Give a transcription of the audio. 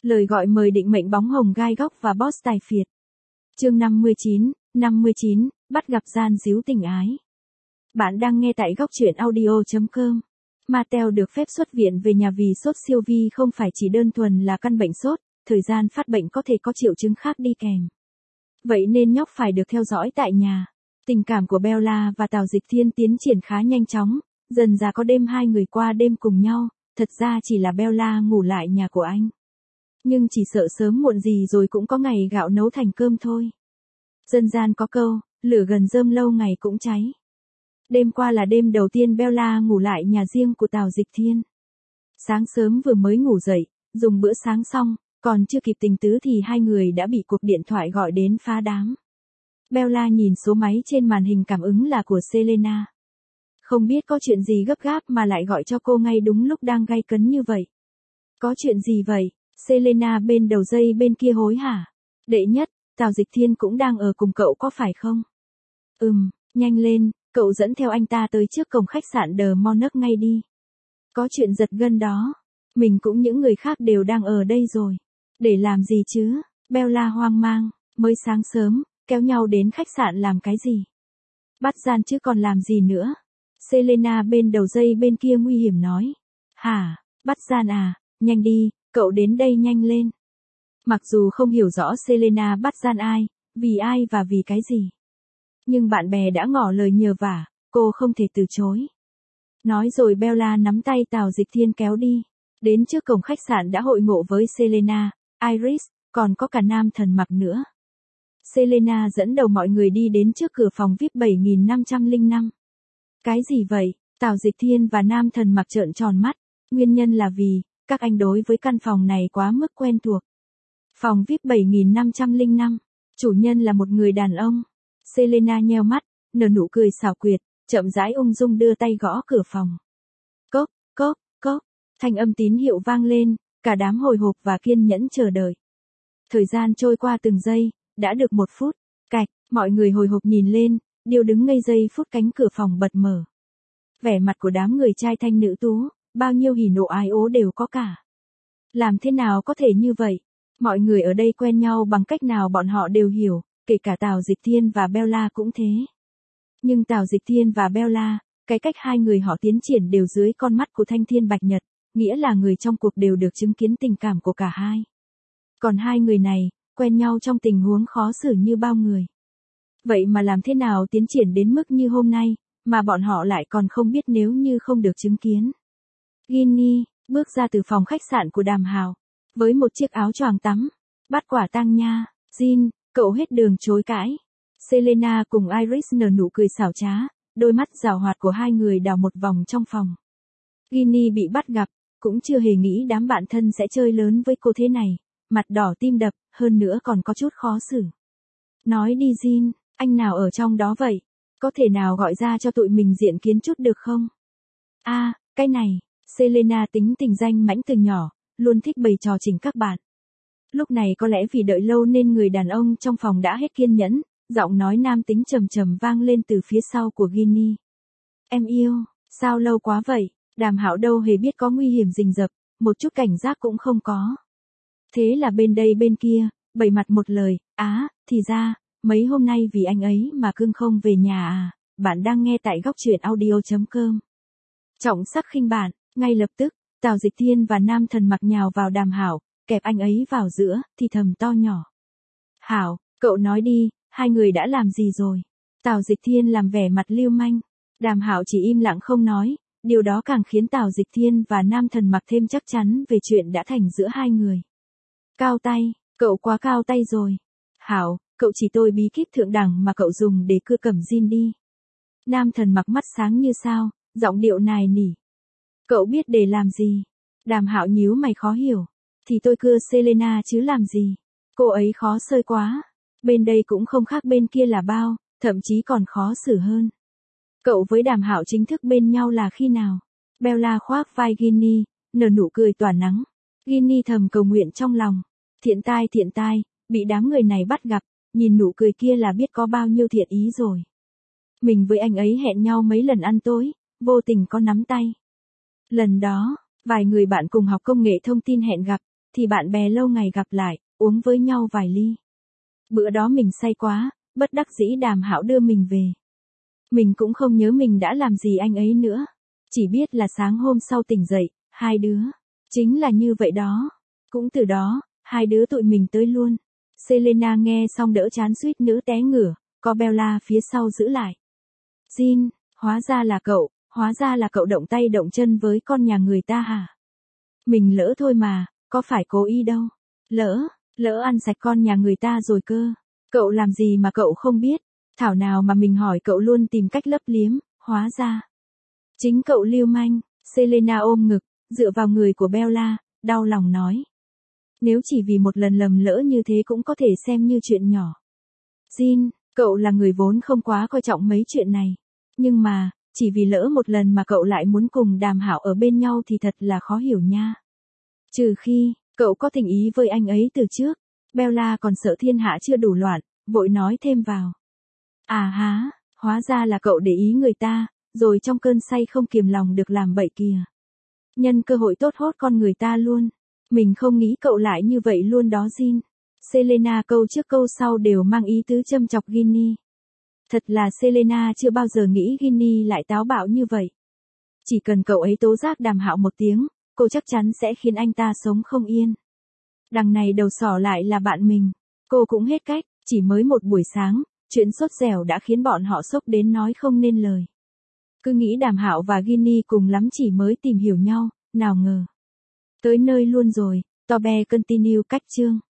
Lời gọi mời định mệnh bóng hồng gai góc và boss tài phiệt. Chương 59, bắt gặp gian díu tình ái. Bạn đang nghe tại góc truyện audio.com. Mattel được phép xuất viện về nhà vì sốt siêu vi không phải chỉ đơn thuần là căn bệnh sốt, thời gian phát bệnh có thể có triệu chứng khác đi kèm. Vậy nên nhóc phải được theo dõi tại nhà. Tình cảm của Bella và Tào Dịch Thiên tiến triển khá nhanh chóng, dần ra có đêm hai người qua đêm cùng nhau, thật ra chỉ là Bella ngủ lại nhà của anh. Nhưng chỉ sợ sớm muộn gì rồi cũng có ngày gạo nấu thành cơm thôi. Dân gian có câu, lửa gần rơm lâu ngày cũng cháy. Đêm qua là đêm đầu tiên Bella ngủ lại nhà riêng của Tào Dịch Thiên. Sáng sớm vừa mới ngủ dậy, dùng bữa sáng xong, còn chưa kịp tỉnh tứ thì hai người đã bị cuộc điện thoại gọi đến phá đám. Bella nhìn số máy trên màn hình cảm ứng là của Selena. Không biết có chuyện gì gấp gáp mà lại gọi cho cô ngay đúng lúc đang gay cấn như vậy. Có chuyện gì vậy? Selena bên đầu dây bên kia hối hả. Đệ nhất, Tào Dịch Thiên cũng đang ở cùng cậu có phải không? Nhanh lên, cậu dẫn theo anh ta tới trước cổng khách sạn The Monarch ngay đi. Có chuyện giật gân đó. Mình cũng những người khác đều đang ở đây rồi. Để làm gì chứ? Bella hoang mang, mới sáng sớm, kéo nhau đến khách sạn làm cái gì? Bắt gian chứ còn làm gì nữa? Selena bên đầu dây bên kia nguy hiểm nói. Hả, bắt gian à, nhanh đi, cậu đến đây nhanh lên. Mặc dù không hiểu rõ Selena bắt gian ai, vì ai và vì cái gì. Nhưng bạn bè đã ngỏ lời nhờ vả, cô không thể từ chối. Nói rồi Bella nắm tay Tào Dịch Thiên kéo đi. Đến trước cổng khách sạn đã hội ngộ với Selena, Iris, còn có cả Nam Thần Mặc nữa. Selena dẫn đầu mọi người đi đến trước cửa phòng VIP 7505. Cái gì vậy? Tào Dịch Thiên và Nam Thần Mặc trợn tròn mắt. Nguyên nhân là vì, các anh đối với căn phòng này quá mức quen thuộc. Phòng VIP 7505. Chủ nhân là một người đàn ông. Selena nheo mắt, nở nụ cười xảo quyệt, chậm rãi ung dung đưa tay gõ cửa phòng. Cốc, cốc, cốc. Thanh âm tín hiệu vang lên, cả đám hồi hộp và kiên nhẫn chờ đợi. Thời gian trôi qua từng giây, đã được 1 phút. Cạch, mọi người hồi hộp nhìn lên, đều đứng ngây giây phút cánh cửa phòng bật mở. Vẻ mặt của đám người trai thanh nữ tú, bao nhiêu hỉ nộ ái ố đều có cả. Làm thế nào có thể như vậy? Mọi người ở đây quen nhau bằng cách nào bọn họ đều hiểu, kể cả Tào Dịch Thiên và Bella cũng thế. Nhưng Tào Dịch Thiên và Bella, cái cách hai người họ tiến triển đều dưới con mắt của Thanh Thiên Bạch Nhật, nghĩa là người trong cuộc đều được chứng kiến tình cảm của cả hai. Còn hai người này, quen nhau trong tình huống khó xử như bao người. Vậy mà làm thế nào tiến triển đến mức như hôm nay, mà bọn họ lại còn không biết nếu như không được chứng kiến. Ginny, bước ra từ phòng khách sạn của Đàm Hào, với một chiếc áo choàng tắm. Bắt quả tang nha, Jin, cậu hết đường chối cãi. Selena cùng Iris nở nụ cười xảo trá, đôi mắt giảo hoạt của hai người đảo một vòng trong phòng. Ginny bị bắt gặp, cũng chưa hề nghĩ đám bạn thân sẽ chơi lớn với cô thế này, mặt đỏ tim đập, hơn nữa còn có chút khó xử. Nói đi Jin, anh nào ở trong đó vậy? Có thể nào gọi ra cho tụi mình diện kiến chút được không? Cái này, Selena tính tình danh mãnh từ nhỏ, luôn thích bày trò chỉnh các bạn. Lúc này có lẽ vì đợi lâu nên người đàn ông trong phòng đã hết kiên nhẫn, giọng nói nam tính trầm trầm vang lên từ phía sau của Ginny. Em yêu, sao lâu quá vậy? Đàm Hạo đâu hề biết có nguy hiểm rình rập, một chút cảnh giác cũng không có. Thế là bên đây bên kia, bày mặt một lời, thì ra, mấy hôm nay vì anh ấy mà cưng không về nhà à, bạn đang nghe tại góc truyện audio.com. Trọng sắc khinh bạn, ngay lập tức, Tào Dịch Thiên và Nam Thần Mặc nhào vào Đàm Hạo, kẹp anh ấy vào giữa, thì thầm to nhỏ. Hảo, cậu nói đi, hai người đã làm gì rồi? Tào Dịch Thiên làm vẻ mặt lưu manh. Đàm Hạo chỉ im lặng không nói, điều đó càng khiến Tào Dịch Thiên và Nam Thần Mặc thêm chắc chắn về chuyện đã thành giữa hai người. Cao tay, cậu quá cao tay rồi. Hảo, cậu chỉ tôi bí kíp thượng đẳng mà cậu dùng để cưa cẩm Jin đi. Nam Thần Mặc mắt sáng như sao, giọng điệu nài nỉ. Cậu biết để làm gì? Đàm Hạo nhíu mày khó hiểu. Thì tôi cưa Selena chứ làm gì? Cô ấy khó sơi quá. Bên đây cũng không khác bên kia là bao, thậm chí còn khó xử hơn. Cậu với Đàm Hạo chính thức bên nhau là khi nào? Bella khoác vai Ginny, nở nụ cười tỏa nắng. Ginny thầm cầu nguyện trong lòng. Thiện tai, bị đám người này bắt gặp, nhìn nụ cười kia là biết có bao nhiêu thiện ý rồi. Mình với anh ấy hẹn nhau mấy lần ăn tối, vô tình có nắm tay. Lần đó, vài người bạn cùng học công nghệ thông tin hẹn gặp, thì bạn bè lâu ngày gặp lại, uống với nhau vài ly. Bữa đó mình say quá, bất đắc dĩ Đàm Hạo đưa mình về. Mình cũng không nhớ mình đã làm gì anh ấy nữa. Chỉ biết là sáng hôm sau tỉnh dậy, hai đứa. Chính là như vậy đó. Cũng từ đó, hai đứa tụi mình tới luôn. Selena nghe xong đỡ chán suýt nữa té ngửa, có Bella phía sau giữ lại. Jin, hóa ra là cậu động tay động chân với con nhà người ta hả? Mình lỡ thôi mà, có phải cố ý đâu. Lỡ ăn sạch con nhà người ta rồi cơ. Cậu làm gì mà cậu không biết. Thảo nào mà mình hỏi cậu luôn tìm cách lấp liếm, hóa ra. Chính cậu lưu manh. Selena ôm ngực, dựa vào người của Bella, đau lòng nói. Nếu chỉ vì một lần lầm lỡ như thế cũng có thể xem như chuyện nhỏ. Jin, cậu là người vốn không quá coi trọng mấy chuyện này. Nhưng mà, chỉ vì lỡ một lần mà cậu lại muốn cùng Đàm Hạo ở bên nhau thì thật là khó hiểu nha. Trừ khi, cậu có tình ý với anh ấy từ trước. Bella còn sợ thiên hạ chưa đủ loạn, vội nói thêm vào. À há, hóa ra là cậu để ý người ta, rồi trong cơn say không kiềm lòng được làm bậy kìa. Nhân cơ hội tốt hốt con người ta luôn. Mình không nghĩ cậu lại như vậy luôn đó Jin. Selena câu trước câu sau đều mang ý tứ châm chọc Ginny. Thật là Selena chưa bao giờ nghĩ Ginny lại táo bạo như vậy. Chỉ cần cậu ấy tố giác Đàm Hạo một tiếng, cô chắc chắn sẽ khiến anh ta sống không yên. Đằng này đầu sỏ lại là bạn mình. Cô cũng hết cách, chỉ mới một buổi sáng, chuyện sốt dẻo đã khiến bọn họ sốc đến nói không nên lời. Cứ nghĩ Đàm Hạo và Ginny cùng lắm chỉ mới tìm hiểu nhau, nào ngờ. Tới nơi luôn rồi, Tobe continue cách chương.